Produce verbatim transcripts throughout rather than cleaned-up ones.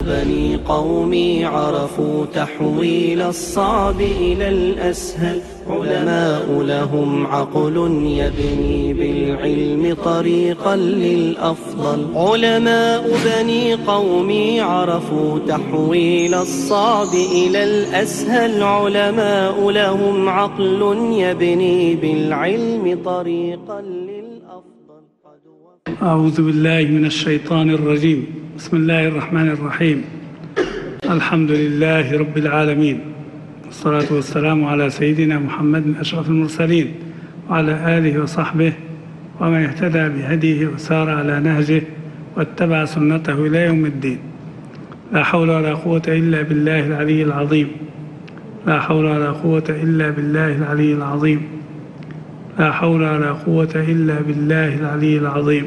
بني قومي عرفوا تحويل الصعب إلى الأسهل، علماء لهم عقل يبني بالعلم طريقا للأفضل. علماء بني قومي عرفوا تحويل الصعب إلى الأسهل، علماء لهم عقل يبني بالعلم طريقا للأفضل. أعوذ بالله من الشيطان الرجيم. بسم الله الرحمن الرحيم. الحمد لله رب العالمين، والصلاة والسلام على سيدنا محمد أشرف المرسلين وعلى آله وصحبه ومن اهتدى بهديه وسار على نهجه واتبع سنته إلى يوم الدين. لا حول ولا قوة إلا بالله العلي العظيم. لا حول ولا قوة إلا بالله العلي العظيم. لا حول ولا قوة إلا بالله العلي العظيم.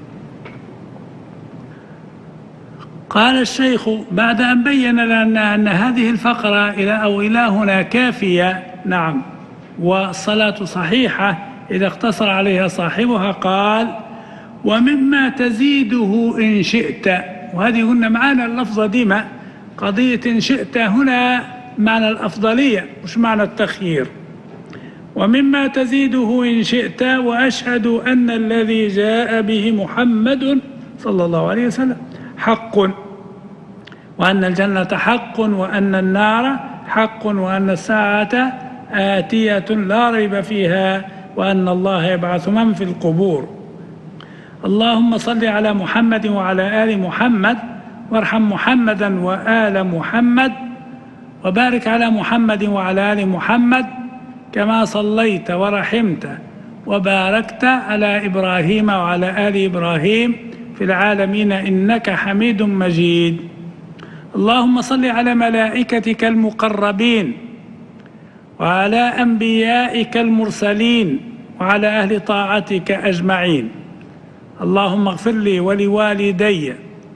قال الشيخ بعد أن بين لنا أن هذه الفقرة إلى أو إلى هنا كافية، نعم، والصلاة صحيحة إذا اقتصر عليها صاحبها، قال: ومما تزيده إن شئت. وهذه قلنا معانا اللفظة ديما، قضية إن شئت هنا معنى الأفضلية مش معنى التخيير. ومما تزيده إن شئت، وأشهد أن الذي جاء به محمد صلى الله عليه وسلم حق، وأن الجنة حق، وأن النار حق، وأن الساعة آتية لا ريب فيها، وأن الله يبعث من في القبور. اللهم صل على محمد وعلى آل محمد، وارحم محمدا وآل محمد، وبارك على محمد وعلى آل محمد كما صليت ورحمت وباركت على إبراهيم وعلى آل إبراهيم في العالمين إنك حميد مجيد. اللهم صل على ملائكتك المقربين وعلى أنبيائك المرسلين وعلى أهل طاعتك أجمعين. اللهم اغفر لي ولوالدي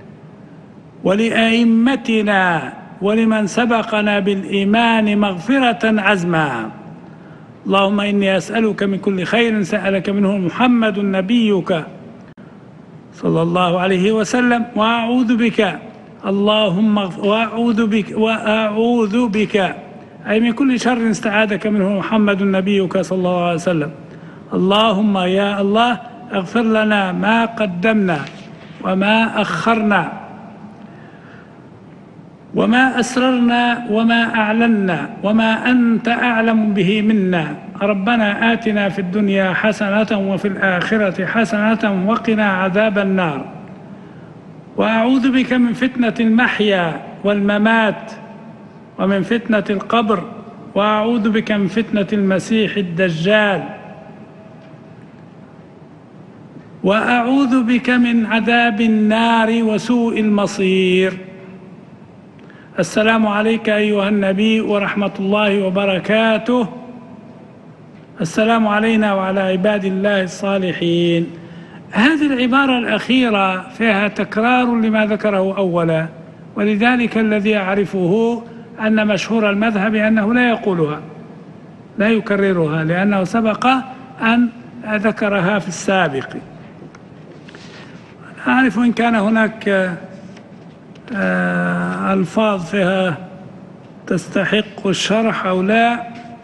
ولأئمتنا ولمن سبقنا بالإيمان مغفرة عزما. اللهم إني أسألك من كل خير سألك منه محمد نبيك صلى الله عليه وسلم، وأعوذ بك اللهم وأعوذ بك وأعوذ بك أي من كل شر استعاذك منه محمد نبيك صلى الله عليه وسلم. اللهم يا الله اغفر لنا ما قدمنا وما أخرنا وما أسررنا وما أعلنا وما أنت أعلم به منا. ربنا آتنا في الدنيا حسنة وفي الآخرة حسنة وقنا عذاب النار. وأعوذ بك من فتنة المحيا والممات ومن فتنة القبر، وأعوذ بك من فتنة المسيح الدجال، وأعوذ بك من عذاب النار وسوء المصير. السلام عليك أيها النبي ورحمة الله وبركاته. السلام علينا وعلى عباد الله الصالحين. هذه العبارة الأخيرة فيها تكرار لما ذكره أولا، ولذلك الذي أعرفه أن مشهور المذهب أنه لا يقولها، لا يكررها، لأنه سبق أن ذكرها في السابق. أعرف إن كان هناك ألفاظ فيها تستحق الشرح أو لا.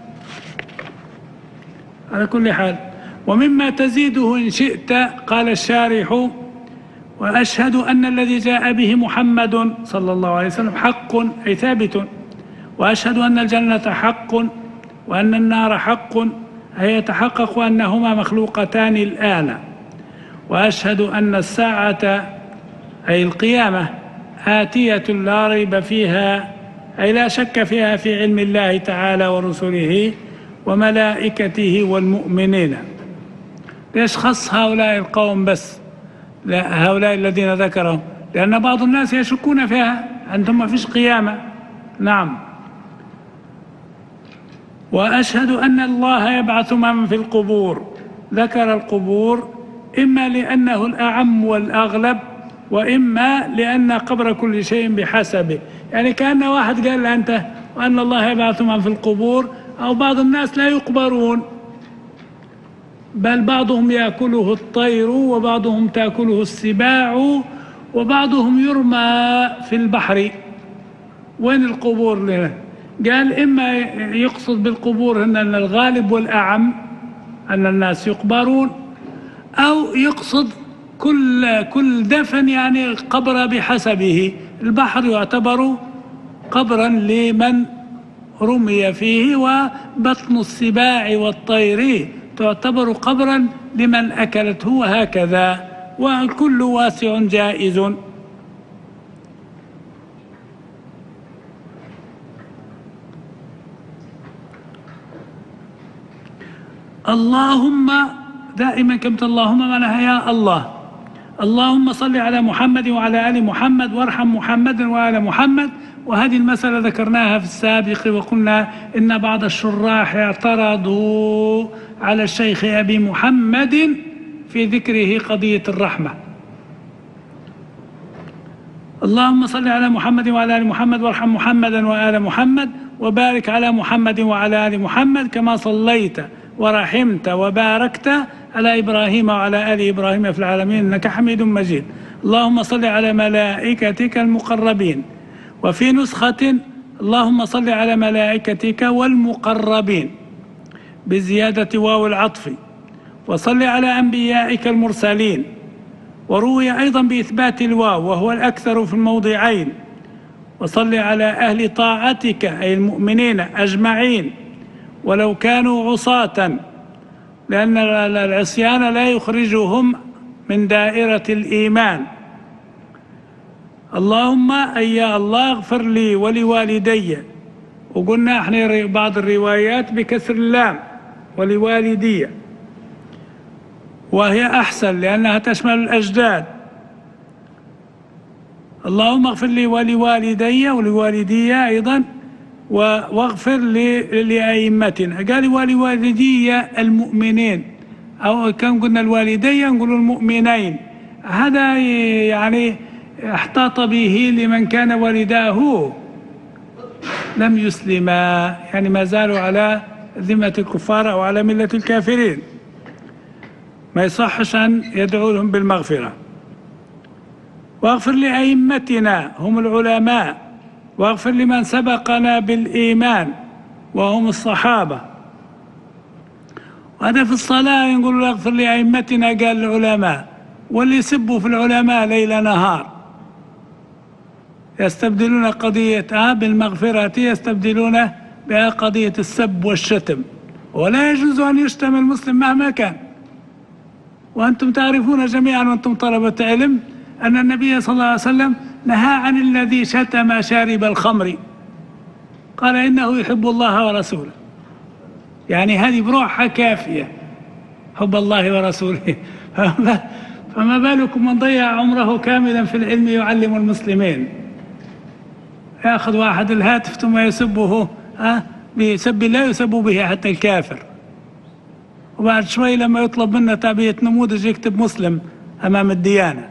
على كل حال، ومما تزيده إن شئت، قال الشارح: وأشهد أن الذي جاء به محمد صلى الله عليه وسلم حق أي ثابت، وأشهد أن الجنة حق وأن النار حق أي يتحقق أنهما مخلوقتان الآن، وأشهد أن الساعة أي القيامة آتية لا ريب فيها أي لا شك فيها في علم الله تعالى ورسله وملائكته والمؤمنين. ليش خص هؤلاء القوم بس، لا هؤلاء الذين ذكرهم؟ لأن بعض الناس يشكون فيها، عندهم ما فيش قيامة. نعم. وأشهد أن الله يبعث من في القبور. ذكر القبور إما لأنه الأعم والأغلب، وإما لأن قبر كل شيء بحسبه. يعني كأن واحد قال أنت وأن الله يبعث من في القبور، أو بعض الناس لا يقبرون، بل بعضهم يأكله الطير وبعضهم تأكله السباع وبعضهم يرمى في البحر. وين القبور لنا؟ قال إما يقصد بالقبور أن الغالب والأعم أن الناس يقبرون، أو يقصد كل كل دفن يعني قبر بحسبه. البحر يعتبر قبرا لمن رمي فيه، وبطن السباع والطير تعتبر قبرا لمن أكلته، وهكذا، والكل واسع جائز. اللهم دائما كلمة اللهم معناها يا الله. اللهم صل على محمد وعلى آل محمد وارحم محمد وآل محمد. وهذه المسألة ذكرناها في السابق، وقلنا إن بعض الشراح اعترضوا على الشيخ أبي محمد في ذكره قضية الرحمة. اللهم صل على محمد وعلى آل محمد وارحم محمدا وآل محمد وبارك على محمد وعلى آل محمد كما صليت ورحمت وباركت على إبراهيم وعلى آل إبراهيم في العالمين إنك حميد مجيد. اللهم صل على ملائكتك المقربين. وفي نسخة اللهم صل على ملائكتك والمقربين بزيادة واو العطف. وصل على أنبيائك المرسلين. وروي أيضا بإثبات الواو وهو الأكثر في الموضعين. وصل على أهل طاعتك أي المؤمنين أجمعين ولو كانوا عصاة، لأن العصيان لا يخرجهم من دائرة الإيمان. اللهم أي يا الله اغفر لي ولوالدي. وقلنا احنا بعض الروايات بكسر اللام ولوالدي، وهي أحسن لأنها تشمل الأجداد. اللهم اغفر لي ولوالدي ولوالدي أيضا، واغفر لأئمتنا. قال ولوالدي المؤمنين، أو كان قلنا الوالدي نقول المؤمنين. هذا يعني احتاط به لمن كان والداه لم يسلما، يعني ما زالوا على ذمة الكفار أو على ملة الكافرين، ما يصحش أن يدعو لهم بالمغفرة. واغفر لأئمتنا هم العلماء، واغفر لمن سبقنا بالإيمان وهم الصحابة. وهذا في الصلاة يقول اغفر لأئمتنا قال العلماء، واللي يسبوا في العلماء ليل نهار يستبدلون قضية آه بالمغفرة يستبدلون بها قضية السب والشتم. ولا يجوز أن يشتم المسلم مهما كان. وأنتم تعرفون جميعا وأنتم طلبة علم أن النبي صلى الله عليه وسلم نهى عن الذي شتم شارب الخمر، قال إنه يحب الله ورسوله. يعني هذه بروحها كافية حب الله ورسوله، فما بالكم من ضيع عمره كاملا في العلم يعلم المسلمين. يأخذ واحد الهاتف ثم يسبه أه بسب لا يسب به حتى الكافر، وبعد شوي لما يطلب منا تعبئة نموذج يكتب مسلم أمام الديانة.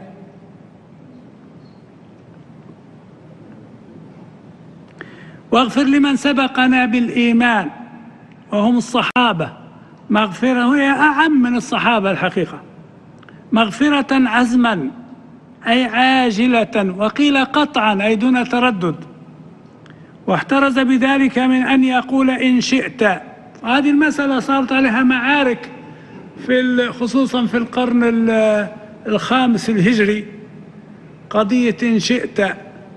واغفر لمن سبقنا بالإيمان وهم الصحابة. مغفرة هي أعم من الصحابة الحقيقة. مغفرة عزما أي عاجلة، وقيل قطعا أي دون تردد. واحترز بذلك من أن يقول إن شئت. هذه المسألة صارت عليها معارك في خصوصا في القرن الخامس الهجري، قضية إن شئت،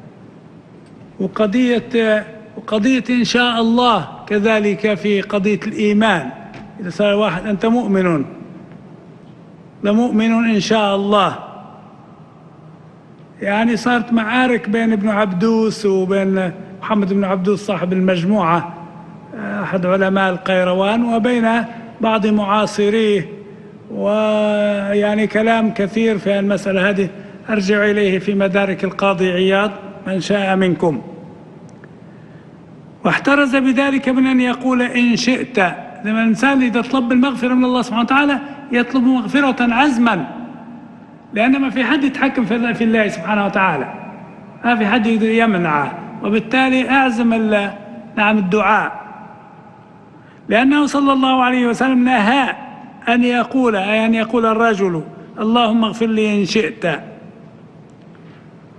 وقضية وقضية إن شاء الله كذلك في قضية الإيمان. إذا صار واحد أنت مؤمن لمؤمن إن شاء الله، يعني صارت معارك بين ابن عبدوس وبين محمد بن عبدوس صاحب المجموعة أحد علماء القيروان وبين بعض معاصريه، ويعني كلام كثير في المسألة هذه أرجع إليه في مدارك القاضي عياض من شاء منكم. واحترز بذلك من أن يقول إن شئت. لما الإنسان إذا طلب المغفرة من الله سبحانه وتعالى يطلب مغفرة عزما، لأن ما في حد يتحكم في الله سبحانه وتعالى، ما في حد يقدر يمنعه، وبالتالي أعزم نعم الدعاء. لأنه صلى الله عليه وسلم نهى أن يقول أي أن يقول الرجل اللهم اغفر لي إن شئت.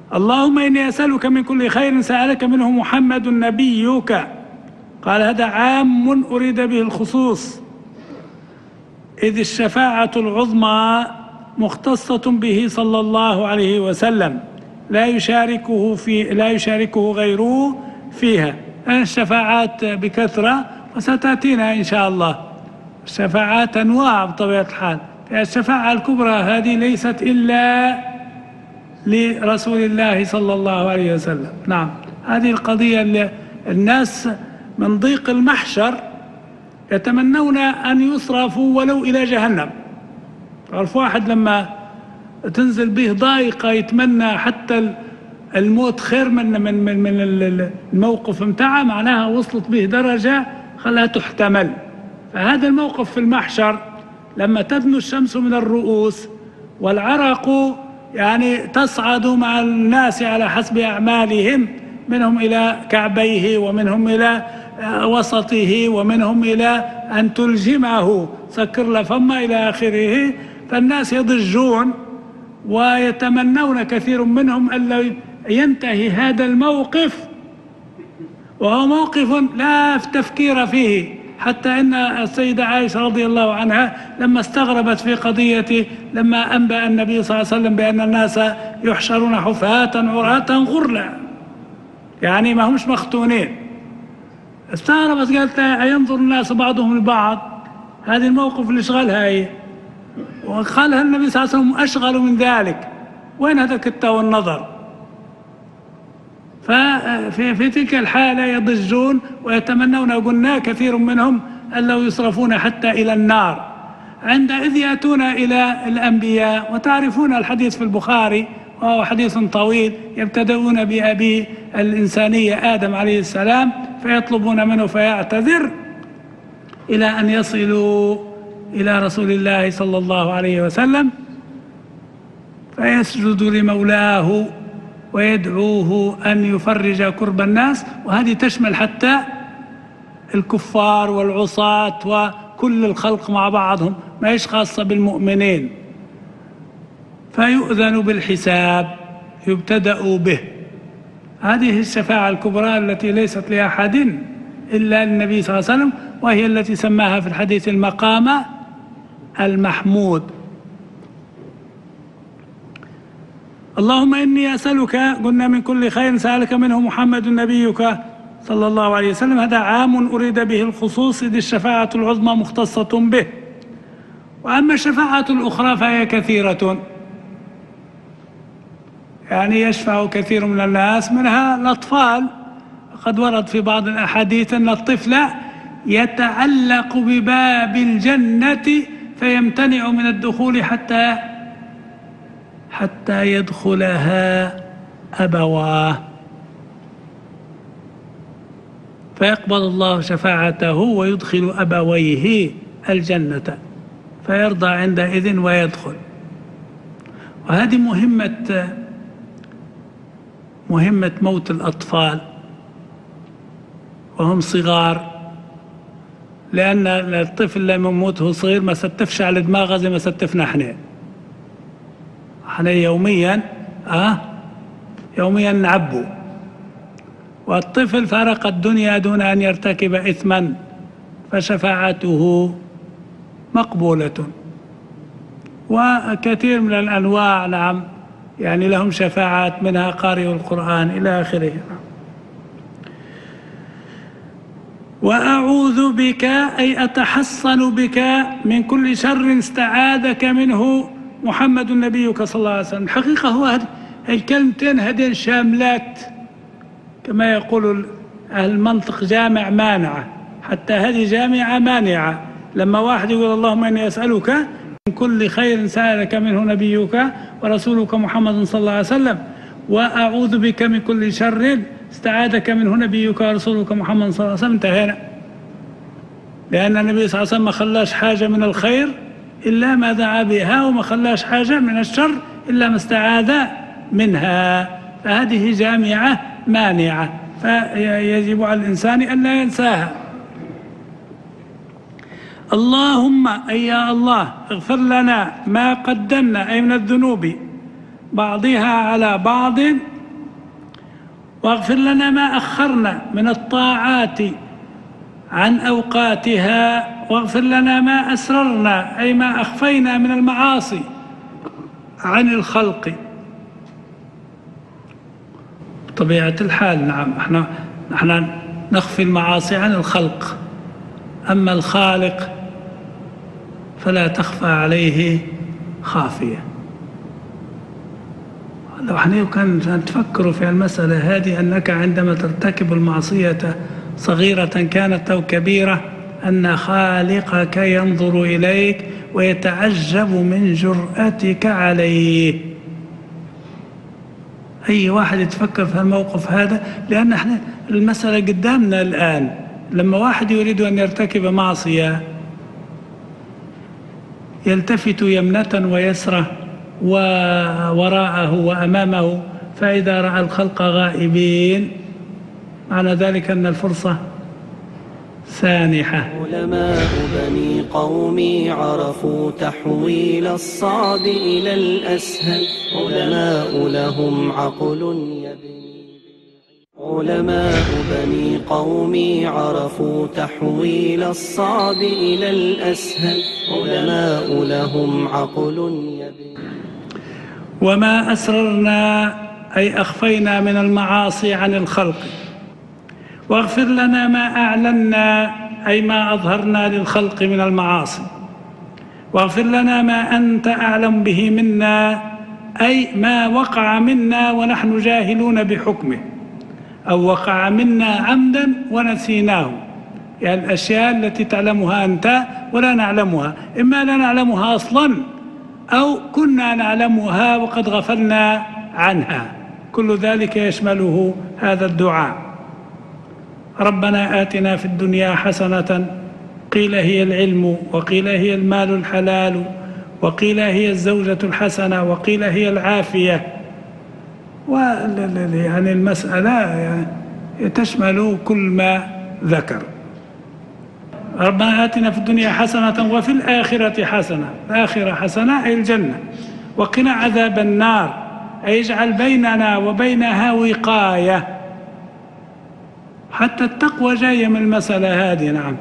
اللهم إني أسألك من كل خير سألك منه محمد نبيك. قال هذا عام أريد به الخصوص، إذ الشفاعة العظمى مختصة به صلى الله عليه وسلم، لا يشاركه في لا يشاركه غيره فيها. الشفاعات بكثرة وستأتينا إن شاء الله. الشفاعات أنواع بطبيعة الحال. الشفاعة الكبرى هذه ليست إلا لرسول الله صلى الله عليه وسلم. نعم، هذه القضية اللي الناس من ضيق المحشر يتمنون أن يصرفوا ولو إلى جهنم. عرف واحد لما تنزل به ضائقة يتمنى حتى الموت خير من من من, من الموقف متاعه، معناها وصلت به درجة خلاها تحتمل. فهذا الموقف في المحشر لما تدنو الشمس من الرؤوس والعرق يعني تصعد مع الناس على حسب أعمالهم، منهم إلى كعبيه ومنهم إلى وسطه ومنهم إلى أن تلجمه سكر لفم إلى آخره. فالناس يضجون ويتمنون كثير منهم ألا ينتهي هذا الموقف، وهو موقف لا تفكير فيه. حتى أن السيدة عائشة رضي الله عنها لما استغربت في قضية لما أنبأ النبي صلى الله عليه وسلم بأن الناس يحشرون حفاة عراة غرلا، يعني ما همش مختونين، استغربت قالت ينظر الناس بعضهم لبعض. هذه الموقف اللي شغلها هي، وقالها النبي صلى الله عليه وسلم أشغل من ذلك، وين هذا الكتة والنظر؟ ففي في تلك الحالة يضجون ويتمنون، قلنا كثير منهم أن لو يصرفون حتى إلى النار. عندئذ يأتون إلى الأنبياء، وتعرفون الحديث في البخاري وهو حديث طويل، يبتدؤون بأبي الإنسانية آدم عليه السلام فيطلبون منه فيعتذر إلى أن يصلوا إلى رسول الله صلى الله عليه وسلم فيسجد لمولاه ويدعوه أن يفرج كرب الناس. وهذه تشمل حتى الكفار والعصاة وكل الخلق مع بعضهم، ما هيش خاصة بالمؤمنين. فيؤذن بالحساب، يبتدأ به. هذه الشفاعة الكبرى التي ليست لأحد إلا للنبي صلى الله عليه وسلم، وهي التي سماها في الحديث المقام المحمود. اللهم إني أسألك، قلنا من كل خير سألك منه محمد نبيك صلى الله عليه وسلم، هذا عام أريد به الخصوص، إذ الشفاعة العظمى مختصة به. وأما الشفاعة الأخرى فهي كثيرة، يعني يشفع كثير من الناس، منها الأطفال. قد ورد في بعض الأحاديث أن الطفل يتعلق بباب الجنة فيمتنع من الدخول حتى حتى يدخلها أبواه، فيقبل الله شفاعته ويدخل أبويه الجنة فيرضى عندئذ ويدخل. وهذه مهمة مهمة موت الأطفال وهم صغار، لأن الطفل لما يموته صغير ما ستفش على دماغه زي ما ستفنا احنا احنا يوميا اه يوميا نعبو، والطفل فارق الدنيا دون أن يرتكب إثما، فشفاعته مقبولة. وكثير من الأنواع نعم يعني لهم شفاعات، منها قارئ القرآن إلى آخره. وأعوذ بك أي أتحصن بك من كل شر استعاذك منه محمد نبيك صلى الله عليه وسلم. الحقيقة هو هذه الكلمتين هذين شاملات كما يقول أهل المنطق، جامع مانعة، حتى هذه جامعة مانعة. لما واحد يقول اللهم إني أسألك من كل خير سألك منه نبيك ورسولك محمد صلى الله عليه وسلم، وأعوذ بك من كل شر استعاذك منه نبيك ورسولك محمد صلى الله عليه وسلم، انتهينا. لأن النبي صلى الله عليه وسلم ما خلاش حاجة من الخير إلا ما دعا بها، وما خلاش حاجة من الشر إلا ما استعاذ منها، فهذه جامعة مانعة، فيجب على الإنسان أن لا ينساها. اللهم أي يا الله اغفر لنا ما قدمنا أي من الذنوب بعضها على بعض واغفر لنا ما أخرنا من الطاعات عن أوقاتها، واغفر لنا ما أسررنا أي ما أخفينا من المعاصي عن الخلق. بطبيعة الحال نعم، احنا نحن نخفي المعاصي عن الخلق، أما الخالق فلا تخفى عليه خافية. لو احنا كان تفكروا في المسألة هذه، أنك عندما ترتكب المعصية صغيرة كانت أو كبيرة أن خالقك ينظر إليك ويتعجب من جرأتك عليه. أي واحد يتفكر في الموقف هذا، لأن احنا المسألة قدامنا الآن. لما واحد يريد أن يرتكب معصية يلتفت يمنة ويسرة ووراءه وأمامه، فإذا رأى الخلق غائبين معنى ذلك أن الفرصة سانحة. علماء بني قومي عرفوا تحويل الصعب إلى الأسهل، علماء لهم عقل يبني. علماء بني قومي عرفوا تحويل الصعب إلى الأسهل، علماء لهم عقل يبني. وما أسررنا أي أخفينا من المعاصي عن الخلق، واغفر لنا ما أعلنا أي ما أظهرنا للخلق من المعاصي، واغفر لنا ما أنت أعلم به منا أي ما وقع منا ونحن جاهلون بحكمه، أو وقع منا عمدا ونسيناه، يعني الأشياء التي تعلمها أنت ولا نعلمها، إما لا نعلمها أصلا أو كنا نعلمها وقد غفلنا عنها، كل ذلك يشمله هذا الدعاء. ربنا آتنا في الدنيا حسنة، قيل هي العلم، وقيل هي المال الحلال، وقيل هي الزوجة الحسنة، وقيل هي العافية، يعني المسألة يعني تشمل كل ما ذكر. ربنا آتنا في الدنيا حسنة وفي الآخرة حسنة، الآخرة حسنة أي الجنة، وقنا عذاب النار أي اجعل بيننا وبينها وقاية. حتى التقوى جاية من المسألة هذه. نعم،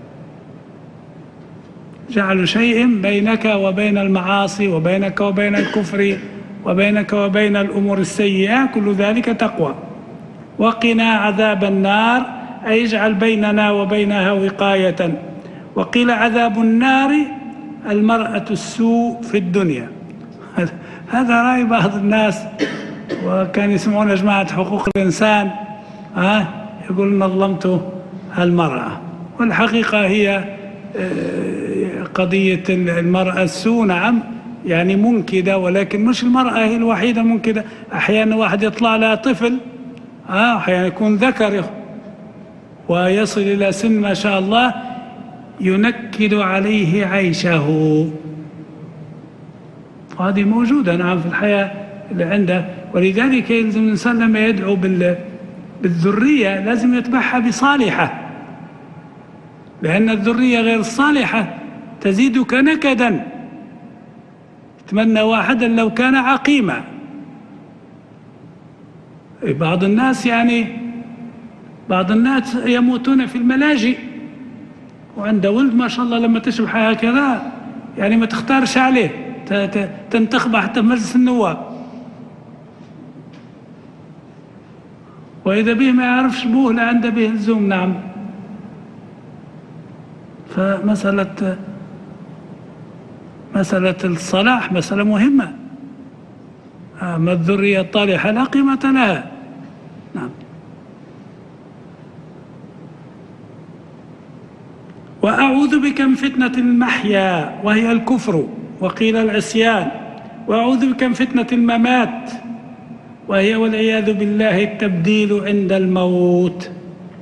جعل شيء بينك وبين المعاصي وبينك وبين الكفر وبينك وبين الأمور السيئة، كل ذلك تقوى. وقنا عذاب النار أي اجعل بيننا وبينها وقاية. وقيل عذاب النار المرأة السوء في الدنيا. هذا رأي بعض الناس، وكان يسمعون جماعة حقوق الإنسان ها يقول نظلمت المرأة، والحقيقة هي قضية المرأة السوء نعم يعني منكدة، ولكن مش المرأة هي الوحيدة منكدة. أحيانا واحد يطلع لها طفل آه أحيانا يكون ذكر ويصل إلى سن ما شاء الله ينكد عليه عيشه، وهذه موجودة نعم في الحياة اللي عنده. ولذلك يلزم الإنسان لما يدعو بالذرية لازم يتبعها بصالحة، لأن الذرية غير الصالحة تزيدك نكدا. اتمنى واحدا لو كان عقيما. بعض الناس يعني بعض الناس يموتون في الملاجئ وعنده ولد ما شاء الله لما تشبح هكذا يعني ما تختارش عليه، تنتخبه حتى في مجلس النواب، وإذا به ما يعرفش بوه لا عنده به الزوم. نعم، فمسألة مسألة الصلاح مسألة مهمة، أما الذرية الطالحة لا قيمة لها. نعم. وأعوذ بك من فتنة المحيا وهي الكفر وقيل العصيان، وأعوذ بك من فتنة الممات وهي والعياذ بالله التبديل عند الموت.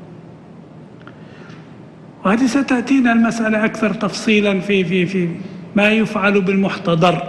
وهذه ستأتينا المسألة أكثر تفصيلا في في في ما يفعل بالمحتضر،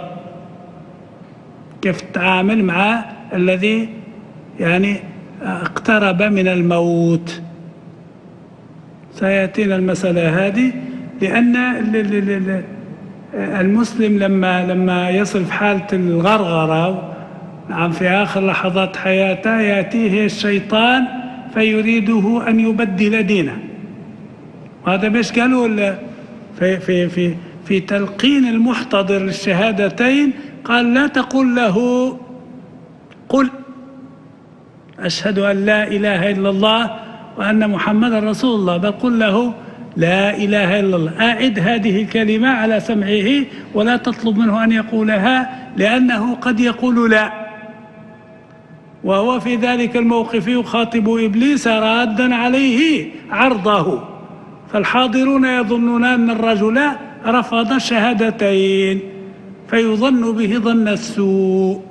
كيف تتعامل مع الذي يعني اقترب من الموت. سيأتينا المسألة هذه، لأن المسلم لما لما يصل في حالة الغرغرة نعم في آخر لحظات حياته يأتيه الشيطان فيريده أن يبدل دينه. وهذا مش قالوا في, في, في, في تلقين المحتضر للشهادتين، قال لا تقل له قل أشهد أن لا إله إلا الله وأن محمد رسول الله، بل قل له لا إله إلا الله. أعد هذه الكلمة على سمعه ولا تطلب منه أن يقولها، لأنه قد يقول لا، وهو في ذلك الموقف يخاطب إبليس رادا عليه عرضه، فالحاضرون يظنون أن الرجل رفض الشهادتين فيظن به ظن السوء.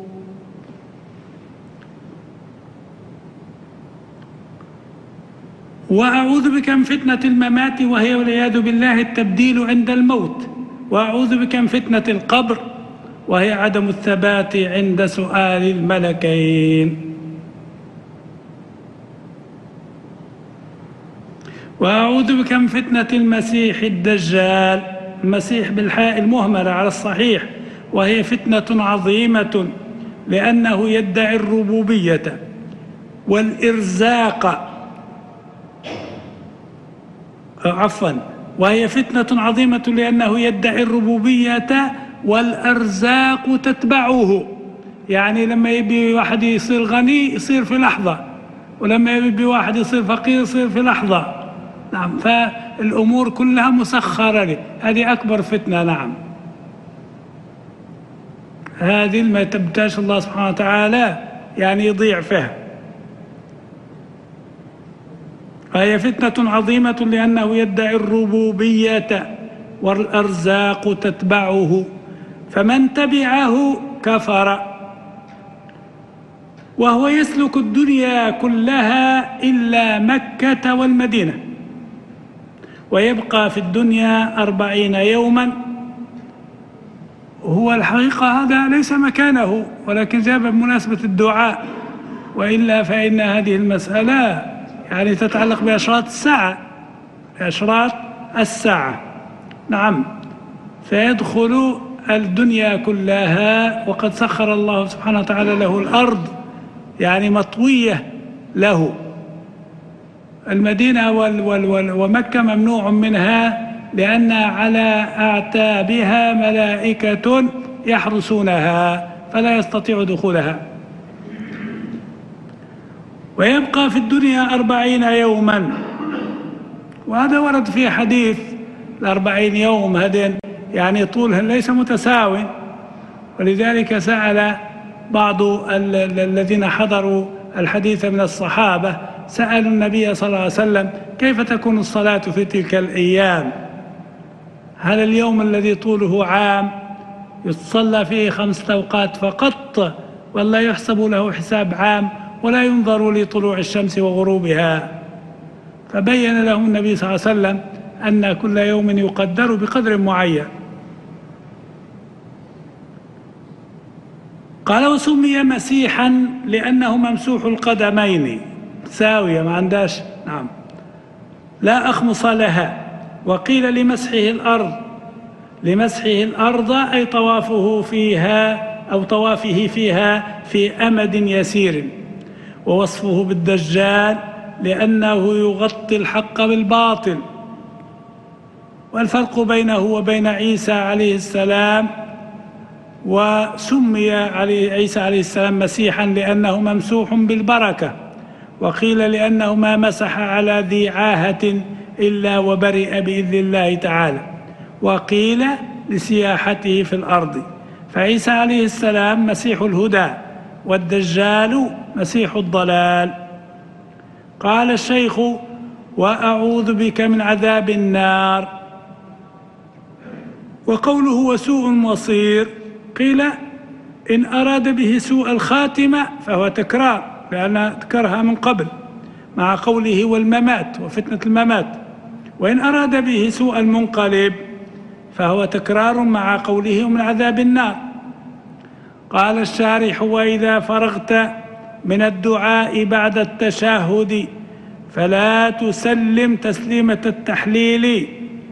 وأعوذ بك من فتنة الممات وهي والعياذ بالله التبديل عند الموت، وأعوذ بك من فتنة القبر وهي عدم الثبات عند سؤال الملكين، وأعوذ بك من فتنة المسيح الدجال، المسيح بالحاء المهملة على الصحيح، وهي فتنة عظيمة لأنه يدعي الربوبية والإرزاق، عفوا وهي فتنة عظيمة لأنه يدعي الربوبية والأرزاق تتبعه. يعني لما يبي واحد يصير غني يصير في لحظة، ولما يبي واحد يصير فقير يصير في لحظة. نعم، فالأمور كلها مسخرة له. هذه أكبر فتنة. نعم، هذه ما تبتاش الله سبحانه وتعالى يعني يضيع فيها. فهي فتنة عظيمة لأنه يدعي الربوبية والأرزاق تتبعه، فمن تبعه كفر، وهو يسلك الدنيا كلها إلا مكة والمدينة، ويبقى في الدنيا أربعين يوما. هو الحقيقة هذا ليس مكانه، ولكن جاء بمناسبة الدعاء، وإلا فإن هذه المسألة يعني تتعلق بأشراط الساعة، بأشراط الساعة. نعم، فيدخل الدنيا كلها، وقد سخر الله سبحانه وتعالى له الأرض يعني مطوية له. المدينة وال وال وال ومكة ممنوع منها لأن على أعتابها ملائكة يحرسونها فلا يستطيع دخولها. ويبقى في الدنيا أربعين يوما، وهذا ورد في حديث الأربعين يوم هذين يعني طولها ليس متساوي، ولذلك سأل بعض الذين حضروا الحديث من الصحابة سألوا النبي صلى الله عليه وسلم كيف تكون الصلاة في تلك الأيام؟ هل اليوم الذي طوله عام يصلى فيه خمسة أوقات فقط، ولا يحسب له حساب عام ولا ينظر لطلوع الشمس وغروبها؟ فبين لهم النبي صلى الله عليه وسلم أن كل يوم يقدر بقدر معين. قال وسمي مسيحا لأنه ممسوح القدمين، ساوية ما عندهاش نعم لا أخمص لها. وقيل لمسحه الأرض، لمسحه الأرض أي طوافه فيها أو طوافه فيها في أمد يسير. ووصفه بالدجال لأنه يغطي الحق بالباطل. والفرق بينه وبين عيسى عليه السلام، وسمي عيسى عليه السلام مسيحا لأنه ممسوح بالبركة، وقيل لأنه ما مسح على ذي عاهة إلا وبرئ بإذن الله تعالى، وقيل لسياحته في الأرض. فعيسى عليه السلام مسيح الهدى، والدجال مسيح الضلال. قال الشيخ وأعوذ بك من عذاب النار. وقوله وسوء مصير، قيل إن أراد به سوء الخاتمة فهو تكرار، لأن ذكرها من قبل مع قوله والممات وفتنة الممات. وإن أراد به سوء المنقلب فهو تكرار مع قوله ومن عذاب النار. قال الشارح وإذا فرغت من الدعاء بعد التشهد فلا تسلم تسليمة التحليل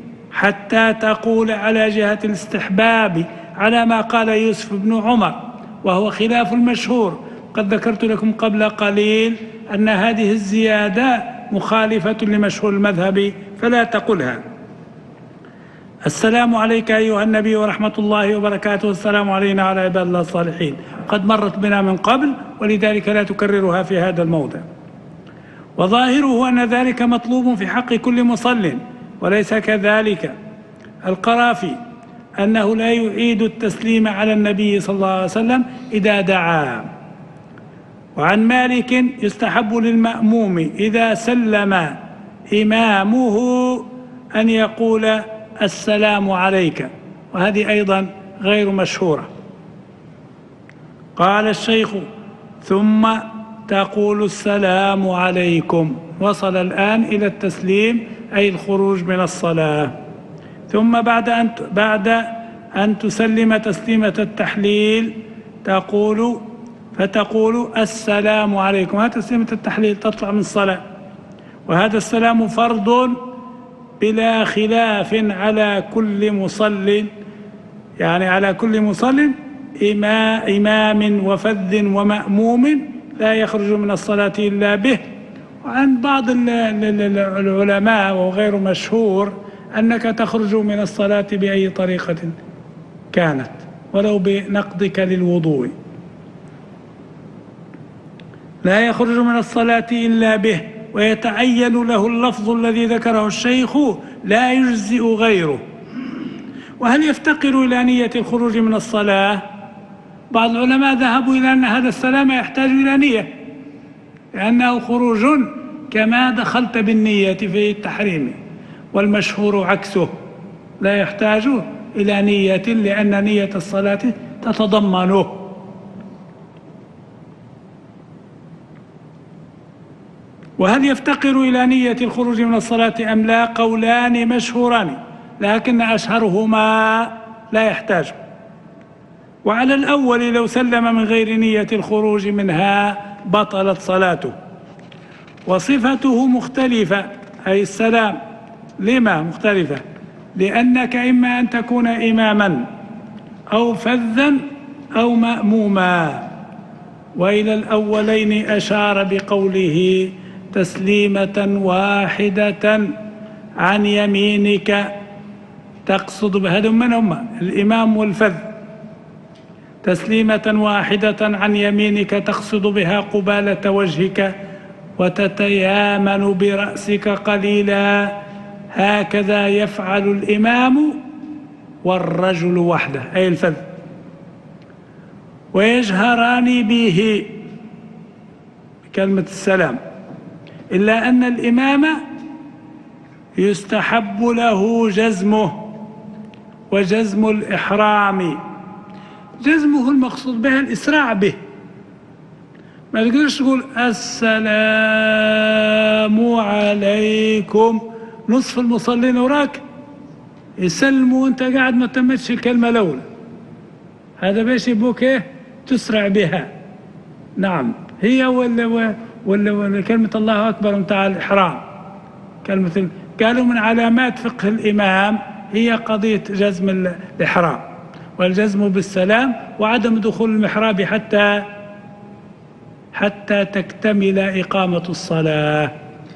حتى تقول على جهة الاستحباب على ما قال يوسف بن عمر وهو خلاف المشهور. قد ذكرت لكم قبل قليل أن هذه الزيادة مخالفة لمشهور المذهب فلا تقلها. السلام عليك أيها النبي ورحمة الله وبركاته، السلام علينا وعلى عباد الله الصالحين، قد مرت بنا من قبل ولذلك لا تكررها في هذا الموضع. وظاهره أن ذلك مطلوب في حق كل مصل وليس كذلك. القرافي أنه لا يعيد التسليم على النبي صلى الله عليه وسلم إذا دعا. وعن مالك يستحب للمأموم إذا سلم إمامه أن يقول السلام عليك، وهذه أيضا غير مشهورة. قال الشيخ ثم تقول السلام عليكم، وصل الآن إلى التسليم أي الخروج من الصلاة. ثم بعد أن بعد أن تسلم تسليمة التحليل تقول فتقول السلام عليكم، هذه تسليمة التحليل تطلع من الصلاة. وهذا السلام فرض بلا خلاف على كل مصل، يعني على كل مصل إمام وفذ ومأموم لا يخرج من الصلاة إلا به. وعن بعض العلماء وغير مشهور أنك تخرج من الصلاة بأي طريقة كانت ولو بنقضك للوضوء، لا يخرج من الصلاة إلا به، ويتعين له اللفظ الذي ذكره الشيخ لا يجزئ غيره. وهل يفتقر إلى نية الخروج من الصلاة؟ بعض العلماء ذهبوا إلى أن هذا السلام يحتاج إلى نية، لأنه خروج كما دخلت بالنية في التحريم، والمشهور عكسه لا يحتاج إلى نية لأن نية الصلاة تتضمنه. وهل يفتقر إلى نية الخروج من الصلاة أم لا؟ قولان مشهوران، لكن أشهرهما لا يحتاج. وعلى الأول لو سلم من غير نية الخروج منها بطلت صلاته. وصفته مختلفة، أي السلام. لما مختلفة؟ لأنك إما أن تكون إماما أو فذا أو مأموما. وإلى الأولين أشار بقوله تسليمة واحدة عن يمينك تقصد بهذا من هم الإمام والفذ. تسليمة واحدة عن يمينك تقصد بها قبالة وجهك وتتيامن برأسك قليلا، هكذا يفعل الإمام والرجل وحده أي الفذ. ويجهران به كلمة السلام، إلا أن الإمام يستحب له جزمه وجزم الإحرام. جزمه المقصود بها الإسراع به، ما تقدرش تقول السلام عليكم نصف المصلين وراك يسلموا وانت قاعد ما تمتش الكلمة الأولى، هذا باش يبوك ايه تسرع بها. نعم، هي ولا ولا, ولا كلمة الله أكبر متاع الإحرام. كلمة قالوا من علامات فقه الإمام هي قضية جزم الإحرام والجزم بالسلام وعدم دخول المحراب حتى حتى تكتمل إقامة الصلاة.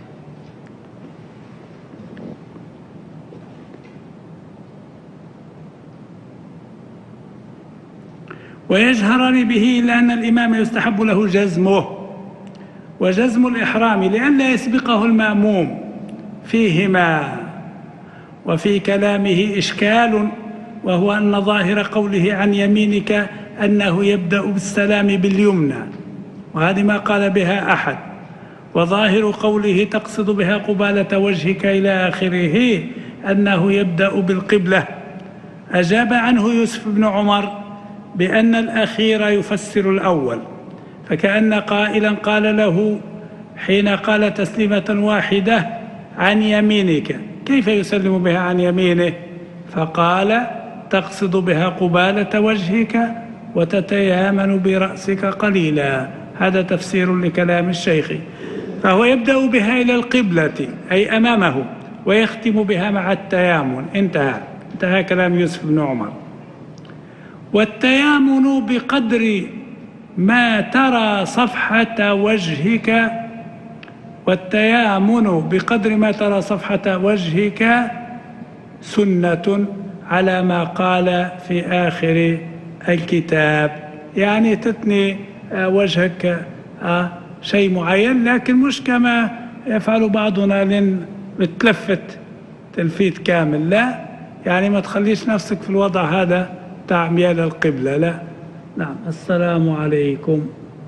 ويجهران به لأن الإمام يستحب له جزمه وجزم الإحرام لئلا يسبقه المأموم فيهما. وفي كلامه إشكال، وهو أن ظاهر قوله عن يمينك أنه يبدأ بالسلام باليمنى، وهذه ما قال بها أحد. وظاهر قوله تقصد بها قبالة وجهك إلى آخره أنه يبدأ بالقبلة. أجاب عنه يوسف بن عمر بأن الأخير يفسر الأول، فكأن قائلا قال له حين قال تسليمة واحدة عن يمينك كيف يسلم بها عن يمينه؟ فقال تقصد بها قبالة وجهك وتتيامن برأسك قليلا. هذا تفسير لكلام الشيخ. فهو يبدأ بها إلى القبلة أي أمامه ويختم بها مع التيامن. انتهى انتهى كلام يوسف بن عمر. والتيامن بقدر ما ترى صفحة وجهك والتيامن بقدر ما ترى صفحة وجهك سنة على ما قال في آخر الكتاب. يعني تثني وجهك شيء معين، لكن مش كما يفعل بعضنا لن بتلفت تلفيت كامل، لا، يعني ما تخليش نفسك في الوضع هذا بتاع ميال القبلة، لا. نعم. السلام عليكم.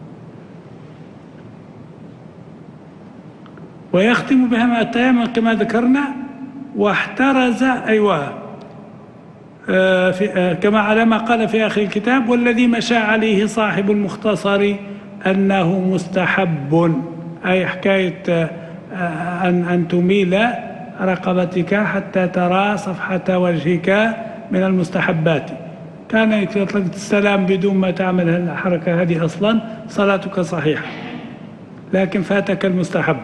ويختم بها التيامن كما ذكرنا. واحترز أيوة آه في آه كما على ما قال في آخر الكتاب: والذي مشى عليه صاحب المختصر أنه مستحب، أي حكاية آه أن, أن تميل رقبتك حتى ترى صفحة وجهك من المستحبات. كان يطلق السلام بدون ما تعمل الحركة هذه أصلا صلاتك صحيحة، لكن فاتك المستحب.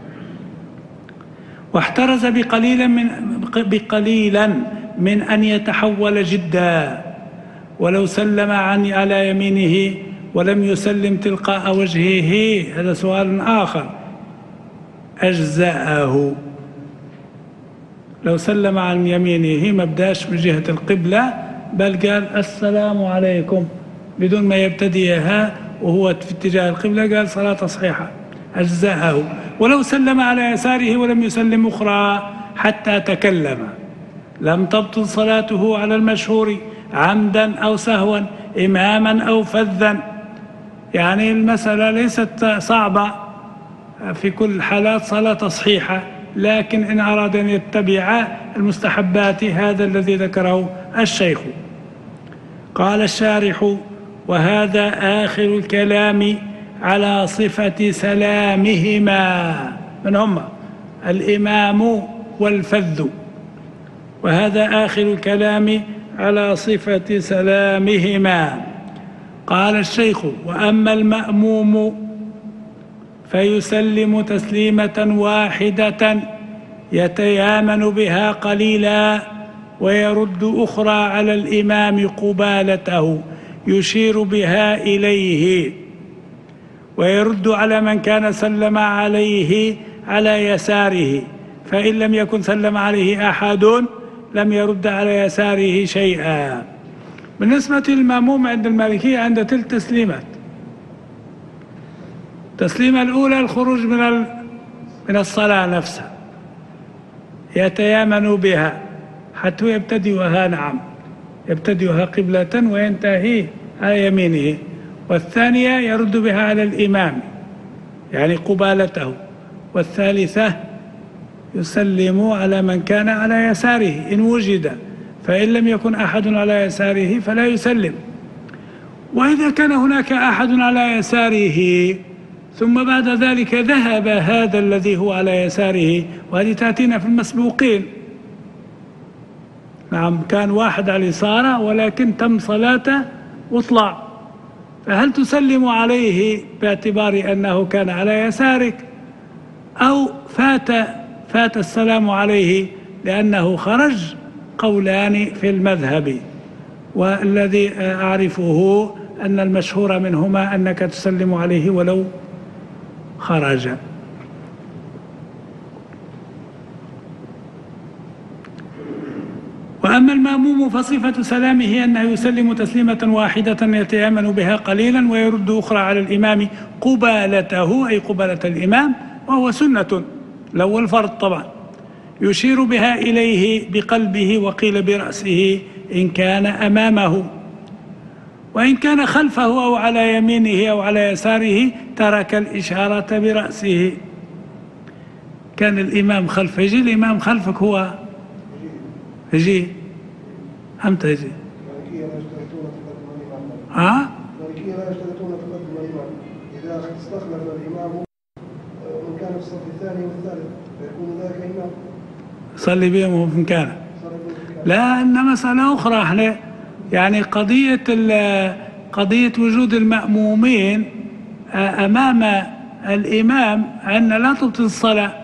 واحترز بقليلا من بقليلا من أن يتحول جدا، ولو سلم عن على يمينه ولم يسلم تلقاء وجهه، هذا سؤال آخر، أجزأه. لو سلم عن يمينه ما بداش من جهة القبلة، بل قال السلام عليكم بدون ما يبتديها وهو في اتجاه القبلة، قال صلاة صحيحة، أجزأه. ولو سلم على يساره ولم يسلم أخرى حتى تكلم لم تبطل صلاته على المشهور عمدا أو سهوا، إماما أو فذا. يعني المسألة ليست صعبة، في كل الحالات صلاة صحيحة، لكن إن أراد أن يتبع المستحبات هذا الذي ذكره الشيخ. قال الشارح: وهذا آخر الكلام على صفة سلامهما، من هما الإمام والفذ. وهذا آخر الكلام على صفة سلامهما. قال الشيخ: وأما المأموم فيسلم تسليمة واحدة يتيامن بها قليلا، ويرد أخرى على الإمام قبالته يشير بها إليه، ويرد على من كان سلم عليه على يساره، فإن لم يكن سلم عليه أحد لم يرد على يساره شيئا. بالنسبة للمأموم عند المالكية عند تلك تسليمات. التسليمة الأولى الخروج من من الصلاة نفسها، يتيامن بها حتى يبتدئها، نعم، يبتدئها قبلة وينتهي على يمينه. والثانية يرد بها على الإمام يعني قبالته. والثالثة يسلم على من كان على يساره إن وجد، فإن لم يكن أحد على يساره فلا يسلم. وإذا كان هناك أحد على يساره ثم بعد ذلك ذهب هذا الذي هو على يساره، وهذه تأتينا في المسبوقين، نعم، كان واحد على يساره ولكن تم صلاته واطلع، فهل تسلم عليه باعتبار أنه كان على يسارك، أو فات فات السلام عليه لأنه خرج؟ قولان في المذهب، والذي أعرفه أن المشهور منهما أنك تسلم عليه ولو خرج. وأما المأموم فصفة سلامه أنه يسلم تسليمة واحدة يتيامن بها قليلا ويرد أخرى على الإمام قبالته، أي قبالة الإمام، وهو سنة الأول فرض طبعا، يشير بها إليه بقلبه وقيل برأسه إن كان أمامه، وإن كان خلفه أو على يمينه أو على يساره ترك الإشارة برأسه. كان الإمام خلف، يجي الإمام خلفك هو يجي أمتى يجي؟ ها؟ المالكية لا يشترطون تقدم الإمام، إذا استخلف الإمام من كان في الصف الثاني والثالث فيكون ذلك إمام صلي بهم وهو في مكانه. لا، إن مسألة أخرى، احنا يعني قضية قضية وجود المأمومين أمام الإمام أن لا تبطل الصلاة،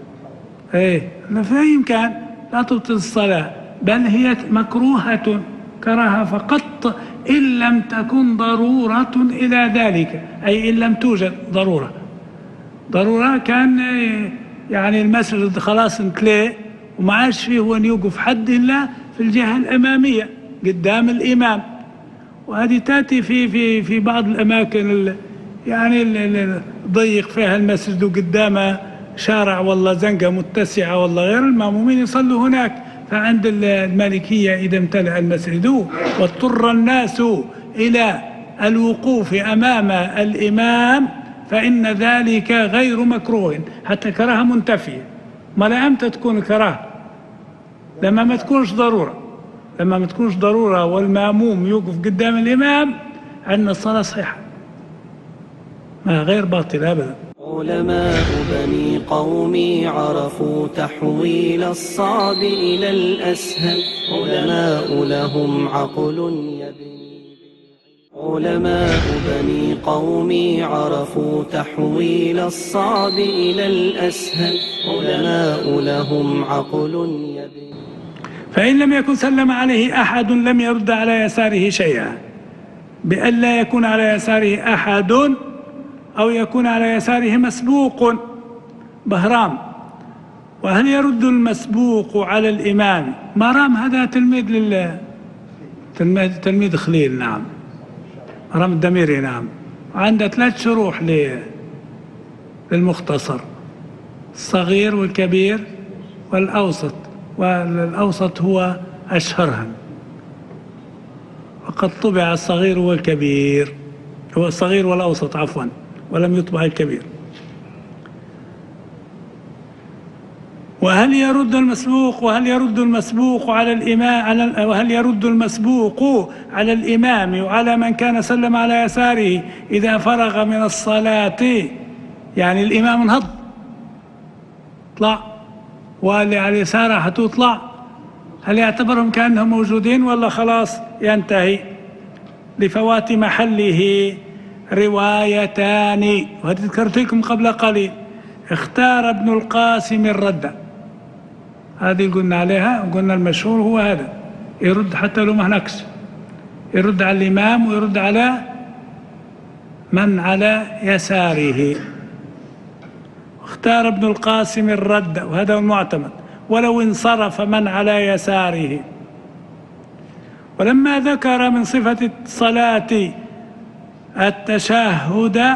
إيه، في أي مكان لا تبطل الصلاة، بل هي مكروهة كراهة فقط إن لم تكن ضرورة إلى ذلك، أي إن لم توجد ضرورة. ضرورة كان يعني المسجد خلاص انتلي وما عادش فيه وين يوقف حد إلا في الجهة الأمامية قدام الإمام، وهذه تأتي في في في بعض الأماكن يعني ضيق فيها المسجد وقدامه شارع والله زنقة متسعة والله غير، المأمومين يصلوا هناك. فعند المالكية إذا امتلأ المسجد واضطر الناس إلى الوقوف أمام الإمام فإن ذلك غير مكروه، حتى كراهة منتفية. ما لا أمتى تكون كراهة؟ لما ما تكونش ضرورة. لما ما تكونش ضرورة والمأموم يوقف قدام الإمام عندنا الصلاة صحيحة، ما غير باطل أبدا. علماء بني قومي عرفوا تحويل الصعب إلى الأسهل، علماء لهم عقل يبني. علماء بني قومي عرفوا تحويل الصعب إلى الأسهل، علماء لهم عقل يبني. فإن لم يكن سلم عليه أحد لم يرد على يساره شيئا، بأن لا يكون على يساره أحد أو يكون على يساره مسبوق بهرام. وهل يرد المسبوق على الإمام؟ مرام هذا تلميذ لل تلميذ خليل، نعم، مرام الدميري، نعم، عنده ثلاث شروح للمختصر: الصغير والكبير والأوسط، والأوسط هو أشهرها، وقد طبع الصغير والكبير، هو الصغير والأوسط عفوا، ولم يطبع الكبير. وهل يرد المسبوق وهل يرد المسبوق على الإمام على وهل يرد المسبوق على الإمام وعلى من كان سلم على يساره إذا فرغ من الصلاة؟ يعني الإمام انهض طلع واللي على يساره حتطلع، هل يعتبرهم كأنهم موجودين ولا خلاص ينتهي؟ لفوات محله روايتان، وهذه ذكرت لكم قبل قليل. اختار ابن القاسم الرد، هذه قلنا عليها، وقلنا المشهور هو هذا، يرد حتى لو ما هناكش، يرد على الإمام ويرد على من على يساره. اختار ابن القاسم الرد، وهذا هو المعتمد، ولو انصرف من على يساره. ولما ذكر من صفة الصلاة التشهد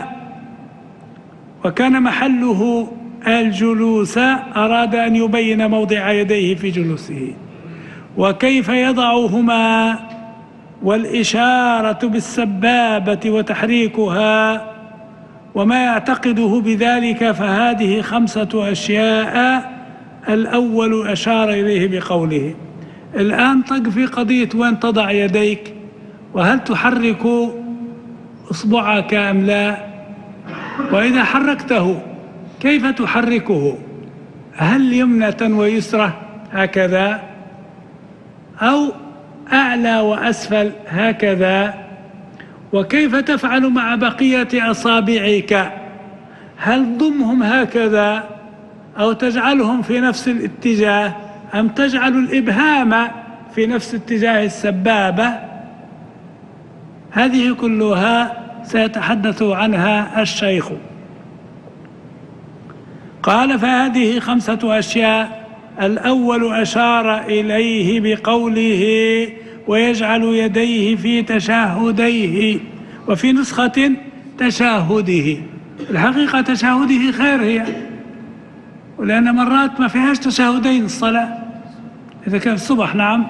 وكان محله الجلوس أراد أن يبين موضع يديه في جلوسه وكيف يضعهما والإشارة بالسبابة وتحريكها وما يعتقده بذلك، فهذه خمسة أشياء. الأول أشار إليه بقوله: الآن طق في قضية وين تضع يديك، وهل تحرك إصبعك أم لا، وإذا حركته كيف تحركه، هل يمنة ويسرة هكذا أو أعلى وأسفل هكذا، وكيف تفعل مع بقية أصابعك، هل ضمهم هكذا أو تجعلهم في نفس الاتجاه أم تجعل الإبهام في نفس اتجاه السبابة. هذه كلها سيتحدث عنها الشيخ. قال: فهذه خمسة أشياء. الأول أشار إليه بقوله: ويجعل يديه في تشهديه، وفي نسخة تشهده. الحقيقة تشهده خير هي، ولأن مرات ما فيهاش تشهدين الصلاة، إذا كان الصبح نعم،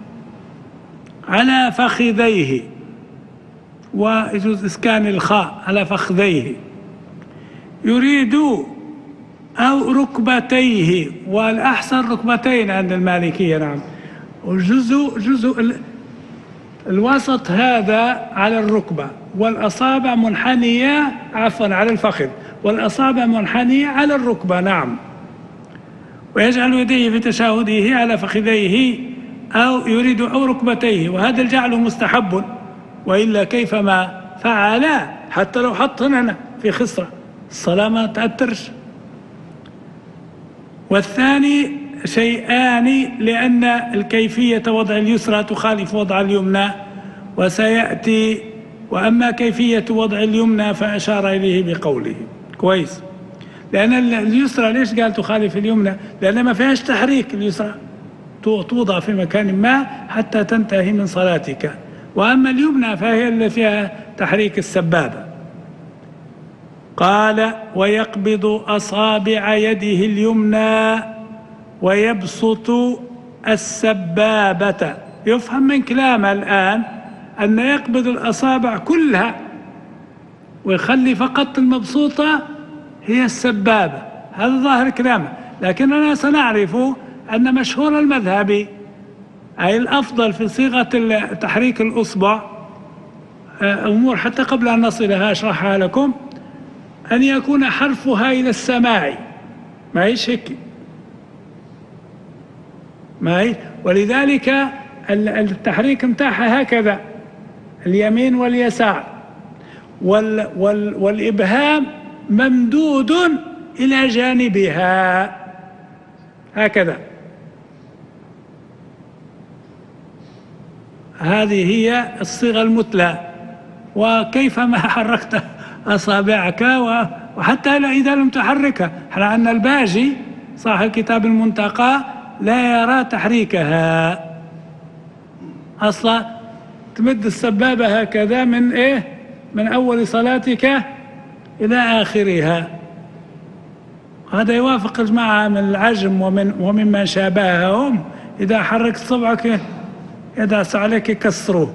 على فخذيه، ويجوز إسكان الخاء على فخذيه. يريد أو ركبتيه، والأحسن ركبتين عند المالكية، نعم، وجزء جزء الوسط هذا على الركبة، والأصابع منحنية عفوا على الفخذ، والأصابع منحنية على الركبة، نعم. ويجعل يديه في تشهده على فخذيه، أو يريد أو ركبتيه، وهذا الجعل مستحب، وإلا كيفما فعل حتى لو حط هنا في خصرة الصلاة ما تأثرش. والثاني شيئان، لأن الكيفية وضع اليسرى تخالف وضع اليمنى وسيأتي. وأما كيفية وضع اليمنى فأشار إليه بقوله كويس، لأن اليسرى ليش قال تخالف اليمنى؟ لأن ما فيهاش تحريك، اليسرى توضع في مكان ما حتى تنتهي من صلاتك، وأما اليمنى فهي اللي فيها تحريك السبابة. قال ويقبض أصابع يده اليمنى ويبسط السبابة. يفهم من كلامه الآن أن يقبض الأصابع كلها ويخلي فقط المبسوطة هي السبابة، هذا ظاهر كلامه. لكننا سنعرف أن مشهور المذهب أي الأفضل في صيغة تحريك الأصبع أمور حتى قبل أن نصلها أشرحها لكم، أن يكون حرفها إلى السماع، ما هيش هيك، ما هي. ولذلك التحريك متاعها هكذا، اليمين واليسار، وال وال والإبهام ممدود إلى جانبها هكذا. هذه هي الصيغة المثلى. وكيفما حركت أصابعك وحتى إذا لم تحركها، على أن الباجي صاحب كتاب المنتقى لا يرى تحريكها أصلا. تمد السبابة هكذا من إيه؟ من أول صلاتك إلى آخرها. هذا يوافق الجماعة من العجم ومن وممن شابههم، إذا حركت صبعك يدعس عليك يكسروه.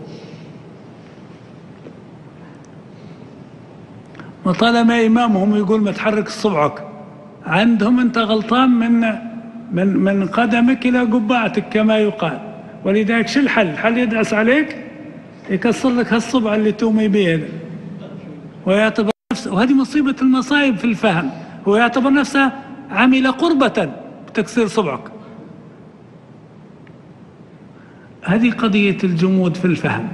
وطالما إمامهم يقول ما تحرك صبعك، عندهم أنت غلطان من من من قدمك إلى قبعتك كما يقال. ولذلك شو الحل؟ الحل يدعس عليك يكسر لك هالصبع اللي تومي به، ويعتبر نفسه، وهذه مصيبة المصايب في الفهم، هو يعتبر نفسه عمل قربة بتكسير صبعك. هذه قضية الجمود في الفهم.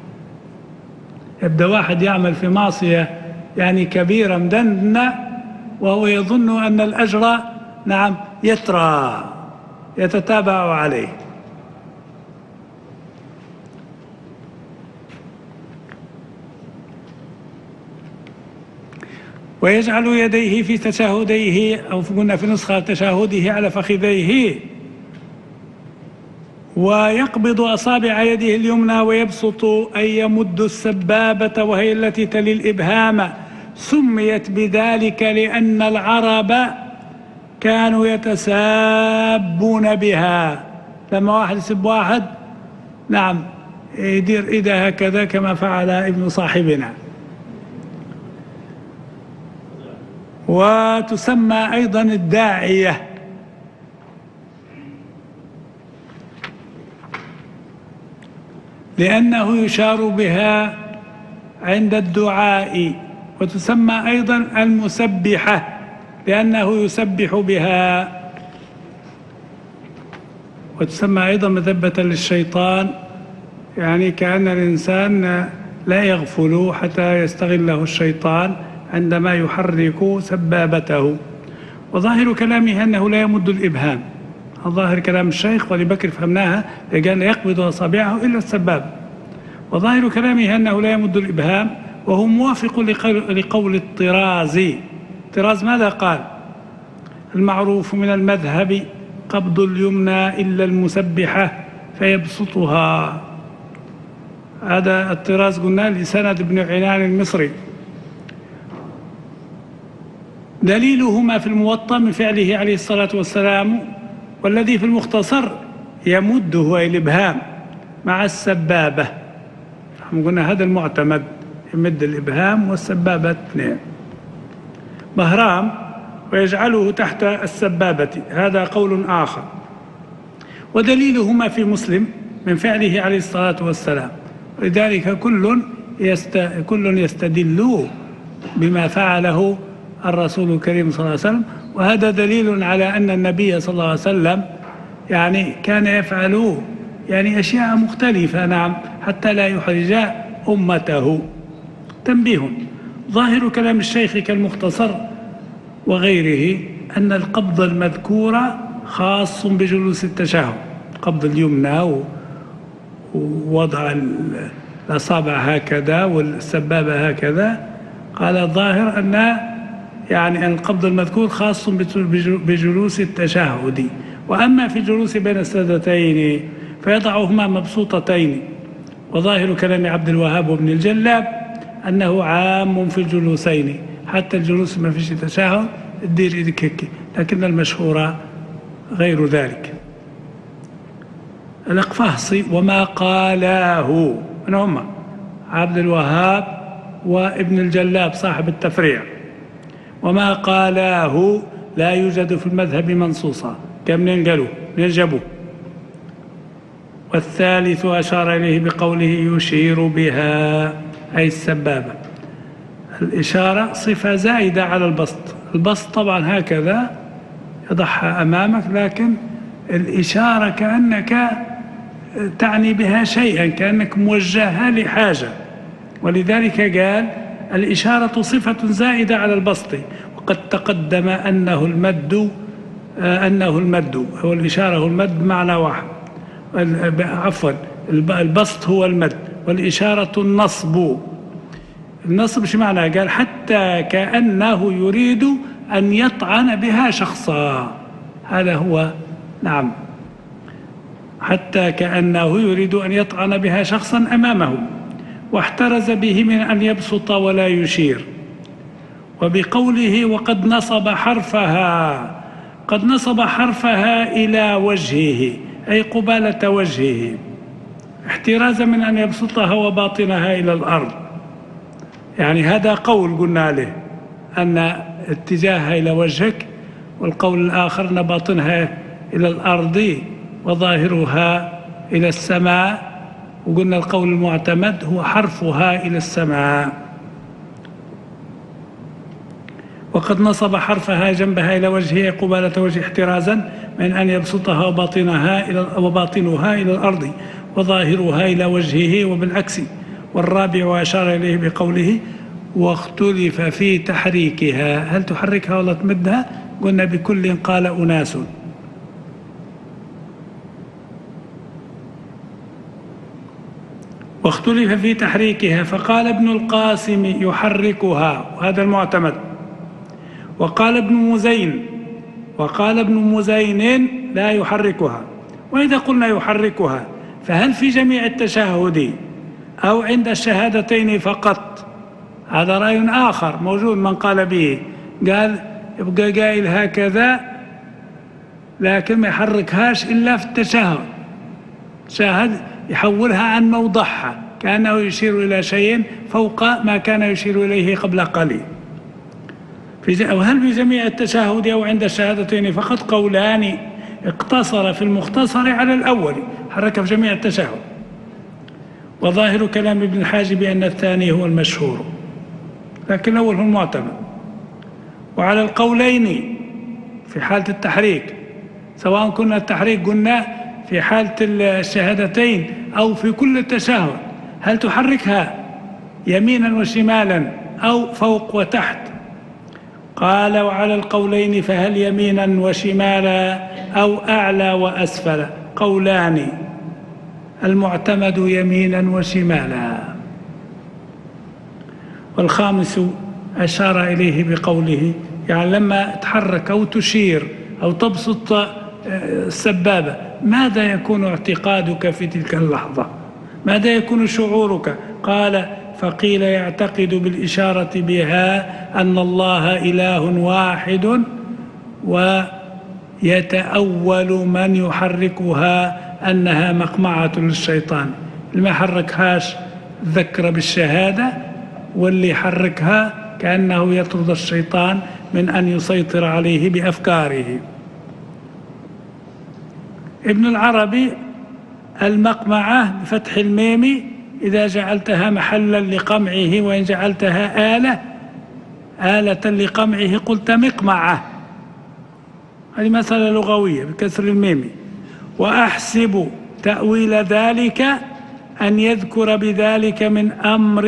يبدأ واحد يعمل في معصية يعني كبيرة مدندنة وهو يظن أن الأجر نعم يترى يتتابع عليه. ويجعل يديه في تشهديه، أو قلنا في نسخة تشهده على فخذيه، ويقبض أصابع يده اليمنى ويبسط أي يمد السبابة وهي التي تلي الإبهام. سميت بذلك لأن العرب كانوا يتسابون بها، لما واحد يسب واحد نعم يدير إيده هكذا كما فعل ابن صاحبنا. وتسمى أيضا الداعية، لأنه يشار بها عند الدعاء. وتسمى أيضا المسبحة لأنه يسبح بها. وتسمى أيضا مذبة للشيطان، يعني كأن الإنسان لا يغفل حتى يستغله الشيطان عندما يحرك سبابته. وظاهر كلامه أنه لا يمد الإبهام، ظاهر كلام الشيخ ولي بكر فهمناها، قال يقبض أصابعه إلا السباب. وظاهر كلامه أنه لا يمد الإبهام، وهو موافق لقول الطرازي. الطراز ماذا قال؟ المعروف من المذهب قبض اليمنى إلا المسبحة فيبسطها. هذا الطراز قلنا لسند ابن عنان المصري. دليله ما في الموطأ من فعله عليه الصلاة والسلام، والذي في المختصر يمده أي الإبهام مع السبابة. قلنا هذا المعتمد، يمد الإبهام والسبابة اثنين. بهرام ويجعله تحت السبابة، هذا قول آخر. ودليله ما في مسلم من فعله عليه الصلاة والسلام. ولذلك كل يست... كل يستدل بما فعله الرسول الكريم صلى الله عليه وسلم. وهذا دليل على أن النبي صلى الله عليه وسلم يعني كان يفعل يعني أشياء مختلفة نعم حتى لا يحرج أمته. تنبيه: ظاهر كلام الشيخ كالمختصر وغيره أن القبض المذكور خاص بجلوس التشهد، قبض اليمنى ووضع الأصابع هكذا والسبابة هكذا. قال الظاهر أن يعني القبض المذكور خاص بجلوس التشهد، وأما في جلوس بين السجدتين فيضعهما مبسوطتين. وظاهر كلام عبد الوهاب وابن الجلاب أنه عام في الجلوسين، حتى الجلوس ما فيش تشهد الدير إيدك هيك، لكن المشهور غير ذلك. الأقفاصي وما قالاه من هم عبد الوهاب وابن الجلاب صاحب التفريع، وما قالاه لا يوجد في المذهب منصوصا، كم ننقلوا ننجبوا. والثالث أشار إليه بقوله يشير بها أي السبابة. الإشارة صفة زائدة على البسط، البسط طبعا هكذا يضعها أمامك، لكن الإشارة كأنك تعني بها شيئا، كأنك موجهها لحاجة، ولذلك قال الإشارة صفة زائدة على البسط، وقد تقدم أنه المد أنه المد هو الإشارة هو المد معنى واحد، عفوا البسط هو المد والإشارة النصب. النصب شو معنى؟ قال حتى كأنه يريد أن يطعن بها شخصا، هذا هو نعم، حتى كأنه يريد أن يطعن بها شخصا أمامه، واحترز به من أن يبسط ولا يشير. وبقوله وقد نصب حرفها، قد نصب حرفها إلى وجهه أي قبالة وجهه، احترازا من أن يبسطها وباطنها إلى الأرض. يعني هذا قول قلنا له أن اتجاهها إلى وجهك، والقول الآخر أن باطنها إلى الأرض وظاهرها إلى السماء، وقلنا القول المعتمد هو حرفها إلى السماء. وقد نصب حرفها جنبها إلى وجهه قبالة وجه احترازا من أن يبسطها وباطنها إلى وباطنها إلى الأرض وظاهرها إلى وجهه، وبالعكس. والرابع أشار إليه بقوله واختلف في تحريكها، هل تحركها ولا تمدها؟ قلنا بكل قال أناس. واختلف في تحريكها، فقال ابن القاسم يحركها وهذا المعتمد، وقال ابن مزين وقال ابن مزين لا يحركها. وإذا قلنا يحركها فهل في جميع التشهد أو عند الشهادتين فقط؟ هذا رأي آخر موجود من قال به، قال يبقى قائل هكذا لكن ما يحركهاش إلا في التشهد، شاهد يحولها عن موضعها كأنه يشير إلى شيء فوق ما كان يشير إليه قبل قليل. وهل في جميع التشهد أو عند الشهادتين فقط؟ قولان، اقتصر في المختصر على الأول حرك في جميع التشهد، وظاهر كلام ابن الحاجب أن الثاني هو المشهور، لكن الأول هو المعتمد. وعلى القولين في حالة التحريك، سواء كنا التحريك قلنا في حالة الشهادتين أو في كل التشهد، هل تحركها يمينا وشمالا أو فوق وتحت؟ قال وعلى القولين فهل يمينا وشمالا أو أعلى وأسفل؟ قولان، المعتمد يمينا وشمالا. والخامس أشار إليه بقوله يعني لما تحرك أو تشير أو تبسط السبابة ماذا يكون اعتقادك في تلك اللحظة؟ ماذا يكون شعورك؟ قال فقيل يعتقد بالإشارة بها أن الله إله واحد، ويتأول من يحركها أنها مقمعة للشيطان. اللي ما حركهاش ذكر بالشهادة، واللي حركها كأنه يطرد الشيطان من أن يسيطر عليه بأفكاره. ابن العربي المقمعة بفتح الميم إذا جعلتها محلا لقمعه، وإن جعلتها آلة آلة لقمعه قلت مقمعة، هذه مسألة لغوية بكسر الميم. وأحسب تأويل ذلك أن يذكر بذلك من أمر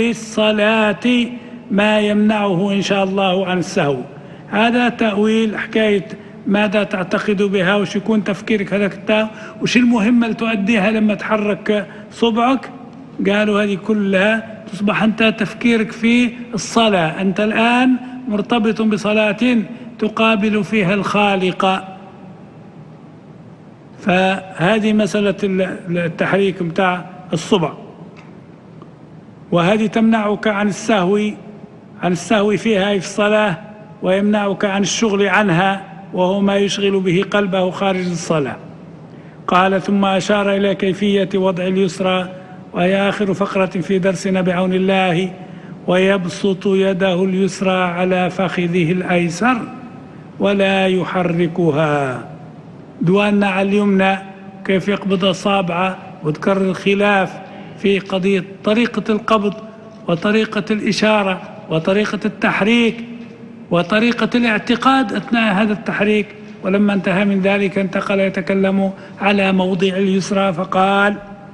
الصلاة ما يمنعه إن شاء الله عن السهو. هذا تأويل حكاية ماذا تعتقد بها، وش يكون تفكيرك هذاك التاء، وش المهمة اللي تؤديها لما تحرك صبعك. قالوا هذه كلها تصبح أنت تفكيرك في الصلاة، أنت الآن مرتبط بصلاة تقابل فيها الخالق. فهذه مسألة التحريك متاع الصبع، وهذه تمنعك عن السهو عن السهو فيها في الصلاة، ويمنعك عن الشغل عنها، وهو ما يشغل به قلبه خارج الصلاة. قال ثم أشار إلى كيفية وضع اليسرى، وهي آخر فقرة في درسنا بعون الله. ويبسط يده اليسرى على فخذه الأيسر ولا يحركها. دواننا على اليمنى كيف يقبض أصابعه، وذكر الخلاف في قضية طريقة القبض وطريقة الإشارة وطريقة التحريك وطريقة الاعتقاد أثناء هذا التحريك. ولما انتهى من ذلك انتقل يتكلم على موضع اليسرى فقال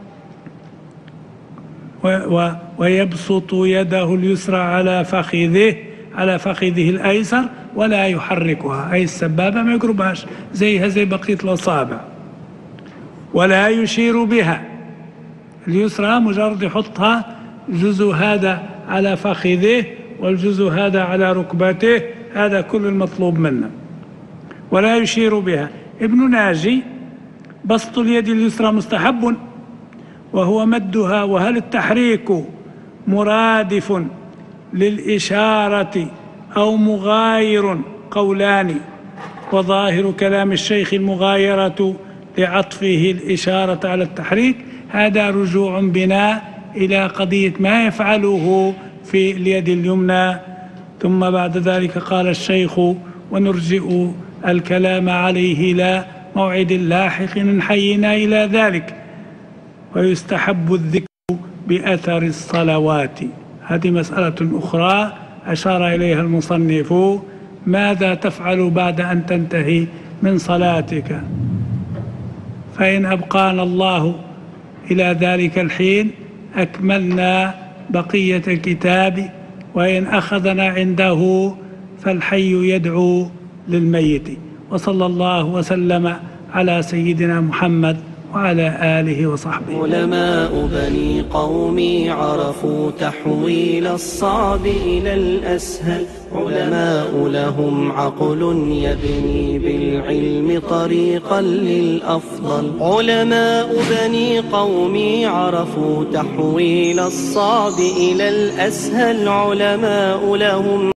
ويبسط يده اليسرى على فخذه على فخذه الأيسر ولا يحركها، أي السبابة ما يقربهاش زيها زي بقية الأصابع، ولا يشير بها. اليسرى مجرد يحطها الجزء هذا على فخذه والجزء هذا على ركبته، هذا كل المطلوب منه. ولا يشير بها. ابن ناجي بسط اليد اليسرى مستحب، وهو مدها. وهل التحريك مرادف للإشارة أو مغاير؟ قولان، وظاهر كلام الشيخ المغايرة لعطفه الإشارة على التحريك. هذا رجوع بنا إلى قضية ما يفعله في اليد اليمنى. ثم بعد ذلك قال الشيخ ونرجئ الكلام عليه إلى موعد لاحق إن حينا إلى ذلك. ويستحب الذكر بأثر الصلوات. هذه مسألة أخرى أشار إليها المصنف. ماذا تفعل بعد أن تنتهي من صلاتك؟ فإن أبقانا الله إلى ذلك الحين أكملنا بقية الكتاب، وإن أخذنا عنده فالحي يدعو للميت. وصلى الله وسلم على سيدنا محمد وعلى آله وصحبه. علماء بني قومي عرفوا تحويل الصعب إلى الأسهل. علماء لهم عقل يبني بالعلم طريقا للأفضل. علماء بني قومي عرفوا تحويل الصعب إلى الأسهل. علماء لهم